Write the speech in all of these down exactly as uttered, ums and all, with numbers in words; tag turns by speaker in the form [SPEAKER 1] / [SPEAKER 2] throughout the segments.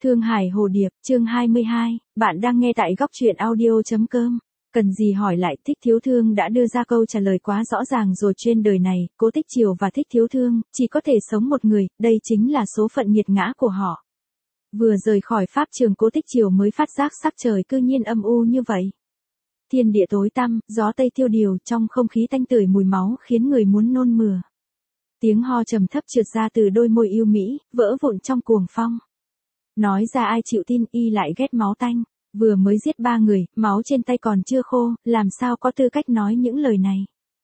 [SPEAKER 1] Thương Hải Hồ Điệp, chương hai mươi hai, bạn đang nghe tại góc truyện audio.com. Cần gì hỏi lại, Thích Thiếu Thương đã đưa ra câu trả lời quá rõ ràng rồi. Trên đời này, Cố Tích Triều và Thích Thiếu Thương chỉ có thể sống một người, đây chính là số phận nghiệt ngã của họ. Vừa rời khỏi pháp trường, Cố Tích Triều mới phát giác sắc trời cư nhiên âm u như vậy. Thiên địa tối tăm, gió tây tiêu điều, trong không khí tanh tưởi mùi máu khiến người muốn nôn mửa. Tiếng ho trầm thấp trượt ra từ đôi môi yêu mỹ, vỡ vụn trong cuồng phong. Nói ra ai chịu tin, y lại ghét máu tanh, vừa mới giết ba người, máu trên tay còn chưa khô, làm sao có tư cách nói những lời này.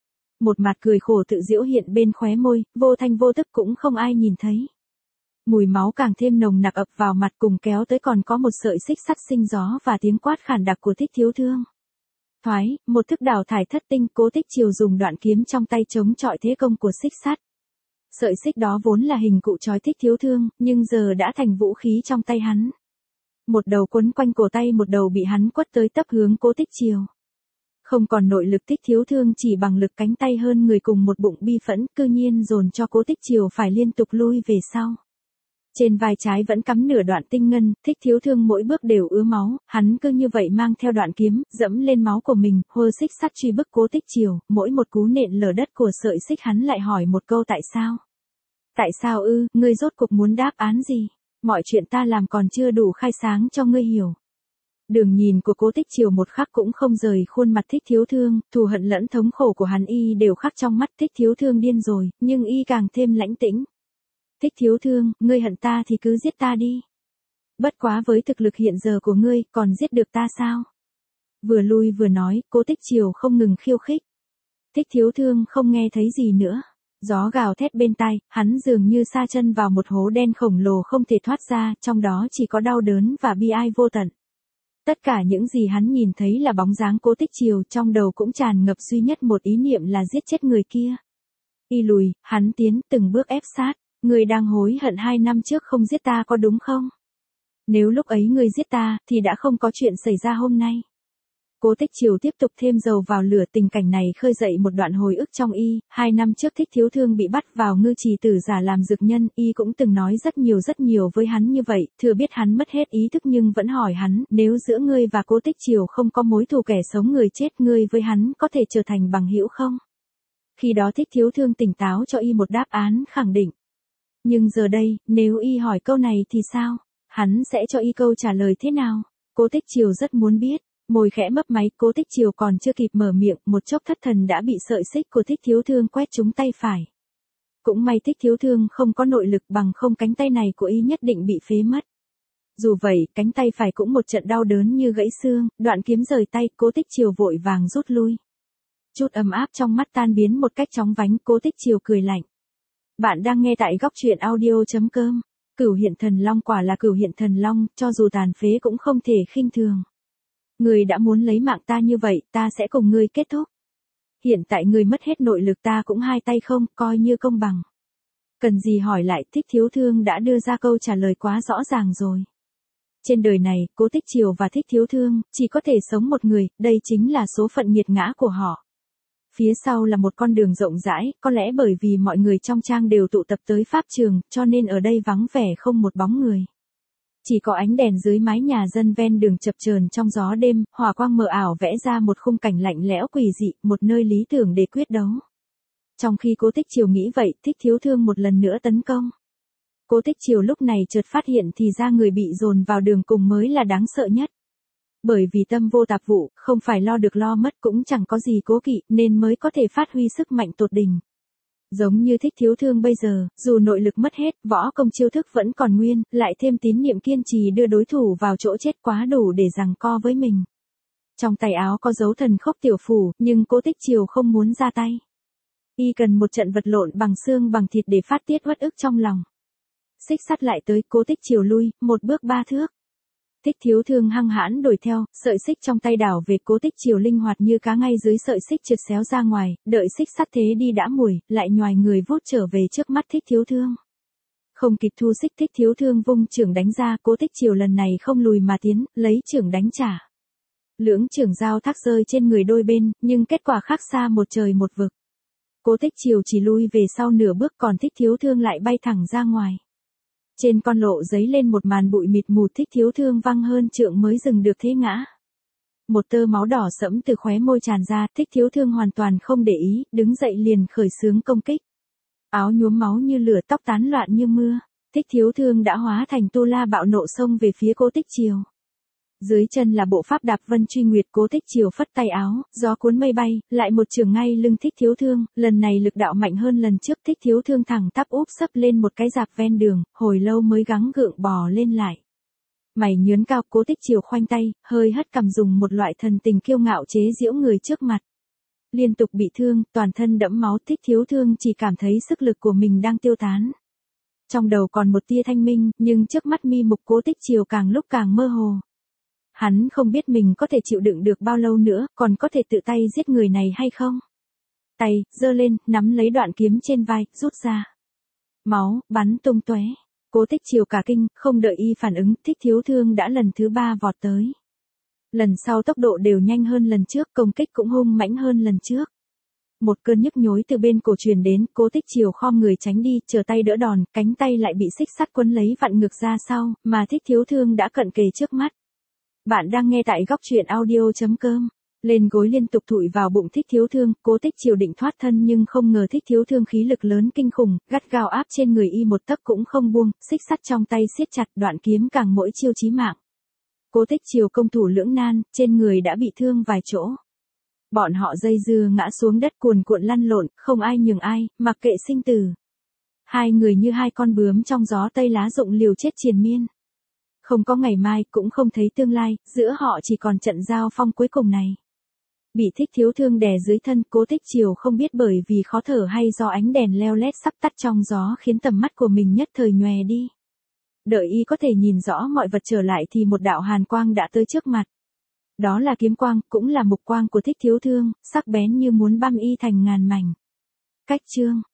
[SPEAKER 1] Một mặt cười khổ tự giễu hiện bên khóe môi, vô thanh vô tức cũng không ai nhìn thấy. Mùi máu càng thêm nồng nặc ập vào mặt, cùng kéo tới còn có một sợi xích sắt sinh gió và tiếng quát khản đặc của Thích Thiếu Thương. Thoái, một thức đào thải thất tinh, Cố Tích Triều dùng đoạn kiếm trong tay chống chọi thế công của xích sắt. Sợi xích đó vốn là hình cụ trói Thích Thiếu Thương, nhưng giờ đã thành vũ khí trong tay hắn. Một đầu quấn quanh cổ tay, một đầu bị hắn quất tới tấp hướng Cố Tích Triều. Không còn nội lực, Thích Thiếu Thương chỉ bằng lực cánh tay hơn người cùng một bụng bi phẫn, cư nhiên dồn cho Cố Tích Triều phải liên tục lui về sau. Trên vai trái vẫn cắm nửa đoạn tinh ngân, Thích Thiếu Thương mỗi bước đều ứa máu, hắn cứ như vậy mang theo đoạn kiếm, dẫm lên máu của mình, hơ xích sắt truy bức Cố Tích Triều, mỗi một cú nện lở đất của sợi xích hắn lại hỏi một câu tại sao? Tại sao ư, ngươi rốt cuộc muốn đáp án gì? Mọi chuyện ta làm còn chưa đủ khai sáng cho ngươi hiểu. Đường nhìn của Cố Tích Triều một khắc cũng không rời khuôn mặt Thích Thiếu Thương, thù hận lẫn thống khổ của hắn y đều khắc trong mắt. Thích Thiếu Thương điên rồi, nhưng y càng thêm lãnh tĩnh. Thích Thiếu Thương, ngươi hận ta thì cứ giết ta đi. Bất quá với thực lực hiện giờ của ngươi, còn giết được ta sao? Vừa lui vừa nói, Cố Tích Triều không ngừng khiêu khích. Thích Thiếu Thương không nghe thấy gì nữa. Gió gào thét bên tai, hắn dường như sa chân vào một hố đen khổng lồ không thể thoát ra, trong đó chỉ có đau đớn và bi ai vô tận. Tất cả những gì hắn nhìn thấy là bóng dáng Cố Tích Triều, trong đầu cũng tràn ngập duy nhất một ý niệm là giết chết người kia. Y lùi, hắn tiến, từng bước ép sát. Ngươi đang hối hận hai năm trước không giết ta có đúng không? Nếu lúc ấy ngươi giết ta, thì đã không có chuyện xảy ra hôm nay. Cố Tích Triều tiếp tục thêm dầu vào lửa, tình cảnh này khơi dậy một đoạn hồi ức trong y. Hai năm trước Thích Thiếu Thương bị bắt vào ngư trì tử giả làm dược nhân, y cũng từng nói rất nhiều rất nhiều với hắn như vậy, thừa biết hắn mất hết ý thức nhưng vẫn hỏi hắn, nếu giữa ngươi và Cố Tích Triều không có mối thù kẻ sống người chết, ngươi với hắn có thể trở thành bằng hữu không? Khi đó Thích Thiếu Thương tỉnh táo cho y một đáp án khẳng định. Nhưng giờ đây, nếu y hỏi câu này thì sao? Hắn sẽ cho y câu trả lời thế nào? Cố Tích Triều rất muốn biết. Môi khẽ mấp máy, Cố Tích Triều còn chưa kịp mở miệng, một chốc thất thần đã bị sợi xích của Thích Thiếu Thương quét trúng tay phải. Cũng may Thích Thiếu Thương không có nội lực, bằng không cánh tay này của y nhất định bị phế mất. Dù vậy, cánh tay phải cũng một trận đau đớn như gãy xương, đoạn kiếm rời tay, Cố Tích Triều vội vàng rút lui. Chút ấm áp trong mắt tan biến một cách chóng vánh, Cố Tích Triều cười lạnh. Bạn đang nghe tại góc truyện audio.com. Cửu Hiện Thần Long quả là Cửu Hiện Thần Long, cho dù tàn phế cũng không thể khinh thường. Ngươi đã muốn lấy mạng ta như vậy, ta sẽ cùng ngươi kết thúc. Hiện tại ngươi mất hết nội lực, ta cũng hai tay không, coi như công bằng. Cần gì hỏi lại, Thích Thiếu Thương đã đưa ra câu trả lời quá rõ ràng rồi. Trên đời này, Cố Tích Triều và Thích Thiếu Thương chỉ có thể sống một người, đây chính là số phận nghiệt ngã của họ. Phía sau là một con đường rộng rãi, có lẽ bởi vì mọi người trong trang đều tụ tập tới pháp trường, cho nên ở đây vắng vẻ không một bóng người. Chỉ có ánh đèn dưới mái nhà dân ven đường chập chờn trong gió đêm, hỏa quang mờ ảo vẽ ra một khung cảnh lạnh lẽo quỷ dị, một nơi lý tưởng để quyết đấu. Trong khi Cố Tích Triều nghĩ vậy, Thích Thiếu Thương một lần nữa tấn công. Cố Tích Triều lúc này chợt phát hiện thì ra người bị dồn vào đường cùng mới là đáng sợ nhất. Bởi vì tâm vô tạp vụ, không phải lo được lo mất cũng chẳng có gì cố kỵ, nên mới có thể phát huy sức mạnh tột đỉnh. Giống như Thích Thiếu Thương bây giờ, dù nội lực mất hết, võ công chiêu thức vẫn còn nguyên, lại thêm tín niệm kiên trì đưa đối thủ vào chỗ chết quá đủ để giằng co với mình. Trong tay áo có dấu thần khốc tiểu phủ, nhưng Cố Tích Triều không muốn ra tay. Y cần một trận vật lộn bằng xương bằng thịt để phát tiết uất ức trong lòng. Xích sắt lại tới, Cố Tích Triều lui, một bước ba thước. Thích Thiếu Thương hăng hãn đuổi theo, sợi xích trong tay đảo về, Cố Tích Triều linh hoạt như cá ngay dưới sợi xích trượt xéo ra ngoài, đợi xích sắt thế đi đã mùi, lại nhoài người vút trở về trước mắt Thích Thiếu Thương. Không kịp thu xích, Thích Thiếu Thương vung chưởng đánh ra, Cố Tích Triều lần này không lùi mà tiến, lấy chưởng đánh trả. Lưỡng chưởng giao thác rơi trên người đôi bên, nhưng kết quả khác xa một trời một vực. Cố Tích Triều chỉ lui về sau nửa bước, còn Thích Thiếu Thương lại bay thẳng ra ngoài. Trên con lộ giấy lên một màn bụi mịt mù, Thích Thiếu Thương văng hơn trượng mới dừng được thế ngã. Một tơ máu đỏ sẫm từ khóe môi tràn ra, Thích Thiếu Thương hoàn toàn không để ý, đứng dậy liền khởi xướng công kích. Áo nhuốm máu như lửa, tóc tán loạn như mưa, Thích Thiếu Thương đã hóa thành tu la bạo nộ xông về phía Cố Tích Triều. Dưới chân là bộ pháp đạp vân truy nguyệt, Cố Tích Triều phất tay áo, gió cuốn mây bay, lại một trường ngay lưng Thích Thiếu Thương, lần này lực đạo mạnh hơn lần trước. Thích Thiếu Thương thẳng tắp úp sấp lên một cái rạp ven đường, hồi lâu mới gắng gượng bò lên lại. Mày nhướn cao, Cố Tích Triều khoanh tay, hơi hất cằm, dùng một loại thần tình kiêu ngạo chế giễu người trước mặt. Liên tục bị thương, toàn thân đẫm máu, Thích Thiếu Thương chỉ cảm thấy sức lực của mình đang tiêu tán. Trong đầu còn một tia thanh minh, nhưng trước mắt mi mục Cố Tích Triều càng lúc càng mơ hồ. Hắn không biết mình có thể chịu đựng được bao lâu nữa, còn có thể tự tay giết người này hay không. Tay, giơ lên, nắm lấy đoạn kiếm trên vai, rút ra. Máu, bắn tung tóe. Cố Tích Triều cả kinh, không đợi y phản ứng, Thích Thiếu Thương đã lần thứ ba vọt tới. Lần sau tốc độ đều nhanh hơn lần trước, công kích cũng hung mãnh hơn lần trước. Một cơn nhức nhối từ bên cổ truyền đến, Cố Tích Triều khom người tránh đi, chờ tay đỡ đòn, cánh tay lại bị xích sắt quấn lấy vặn ngược ra sau, mà Thích Thiếu Thương đã cận kề trước mắt. Bạn đang nghe tại góc truyện audio chấm com. Lên gối liên tục thụi vào bụng Thích Thiếu Thương, Cố Tích Triều định thoát thân nhưng không ngờ Thích Thiếu Thương khí lực lớn kinh khủng, gắt gao áp trên người y một tấc cũng không buông, xích sắt trong tay siết chặt, đoạn kiếm càng mỗi chiêu chí mạng. Cố Tích Triều công thủ lưỡng nan, trên người đã bị thương vài chỗ. Bọn họ dây dưa ngã xuống đất cuồn cuộn lăn lộn, không ai nhường ai, mặc kệ sinh tử. Hai người như hai con bướm trong gió tây lá rụng liều chết triền miên. Không có ngày mai, cũng không thấy tương lai, giữa họ chỉ còn trận giao phong cuối cùng này. Bị Thích Thiếu Thương đè dưới thân, Cố Tích Triều không biết bởi vì khó thở hay do ánh đèn leo lét sắp tắt trong gió khiến tầm mắt của mình nhất thời nhòe đi. Đợi y có thể nhìn rõ mọi vật trở lại thì một đạo hàn quang đã tới trước mặt. Đó là kiếm quang, cũng là mục quang của Thích Thiếu Thương, sắc bén như muốn băm y thành ngàn mảnh. Cách chương